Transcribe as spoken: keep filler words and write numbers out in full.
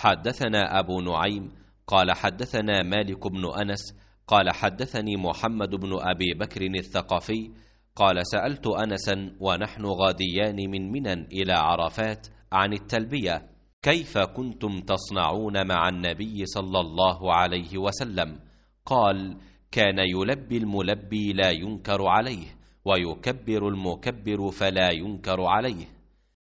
حدثنا أبو نعيم قال حدثنا مالك بن أنس قال حدثني محمد بن أبي بكر الثقفي قال سألت أنسا ونحن غاديان من منى إلى عرفات عن التلبية كيف كنتم تصنعون مع النبي صلى الله عليه وسلم؟ قال كان يلبي الملبي لا ينكر عليه ويكبر المكبر فلا ينكر عليه.